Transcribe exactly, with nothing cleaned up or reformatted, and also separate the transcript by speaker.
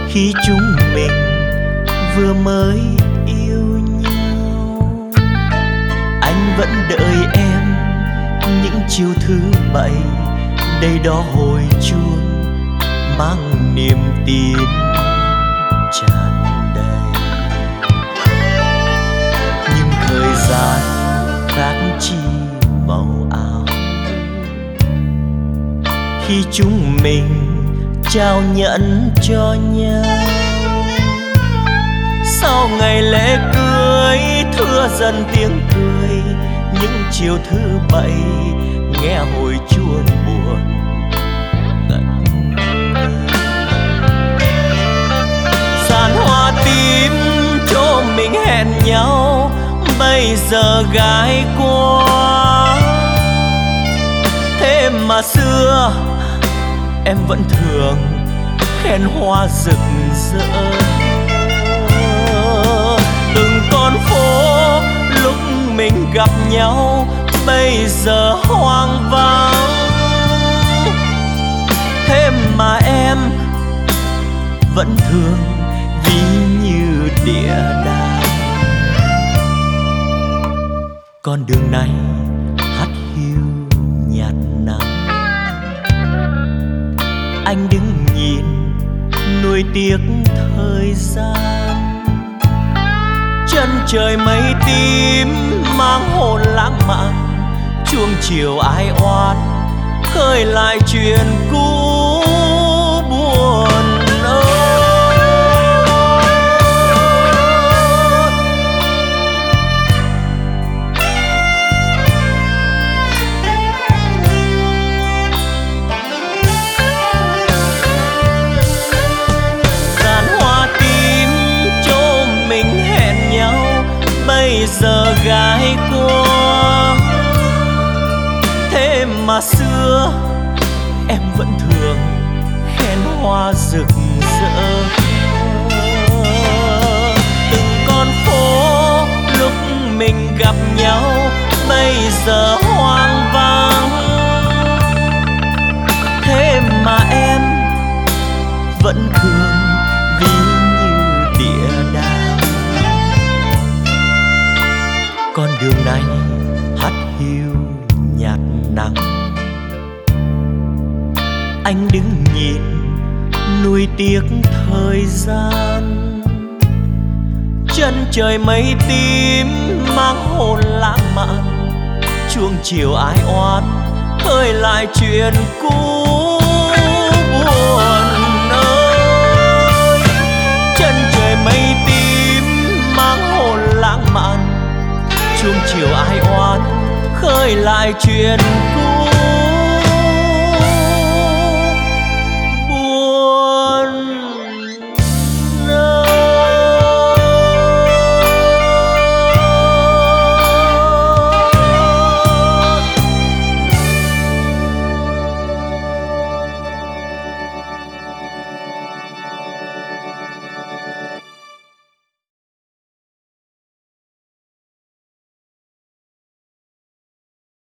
Speaker 1: khi chúng mình vừa mới yêu nhau. Anh vẫn đợi em những chiều thứ bảy, đây đó hồi chuông mang niềm tin tràn đầy. Nhưng thời gian khác chi màu áo, khi chúng mình trao nhẫn cho nhau. Sau ngày lễ cưới thưa dần tiếng cười, những chiều thứ bảy nghe hồi chuông buồn ngẩn ngơ. Dàn hoa tím chỗ mình hẹn nhau bây giờ gái qua. Thế mà xưa em vẫn thường khen hoa rực rỡ. Từng con phố lúc mình gặp nhau bây giờ hoang vắng. Thế mà em vẫn thường ví như địa đàng. Con đường này hắt hiu nhạt nắng, anh đứng nhìn nuối tiếc thời gian. Chân trời mây tím mang hồn lãng mạn, chuông chiều ai oán khơi lại chuyện cũ buồn ơi. Dàn hoa tím chỗ mình hẹn nhau bây giờ gái qua. Thế mà xưa em vẫn thường khen hoa rực rỡ. Từng con phố lúc mình gặp nhau bây giờ hoang vắng. Thế mà em vẫn thường ví như địa đàng. Con đường này hắt hiu nhạt nắng, anh đứng nhìn nuối tiếc thời gian. Chân trời mây tím mang hồn lãng mạn, chuông chiều ai oán khơi lại chuyện cũ buồn ơi. Chân trời mây tím mang hồn lãng mạn, chuông chiều ai oán khơi lại chuyện cũ.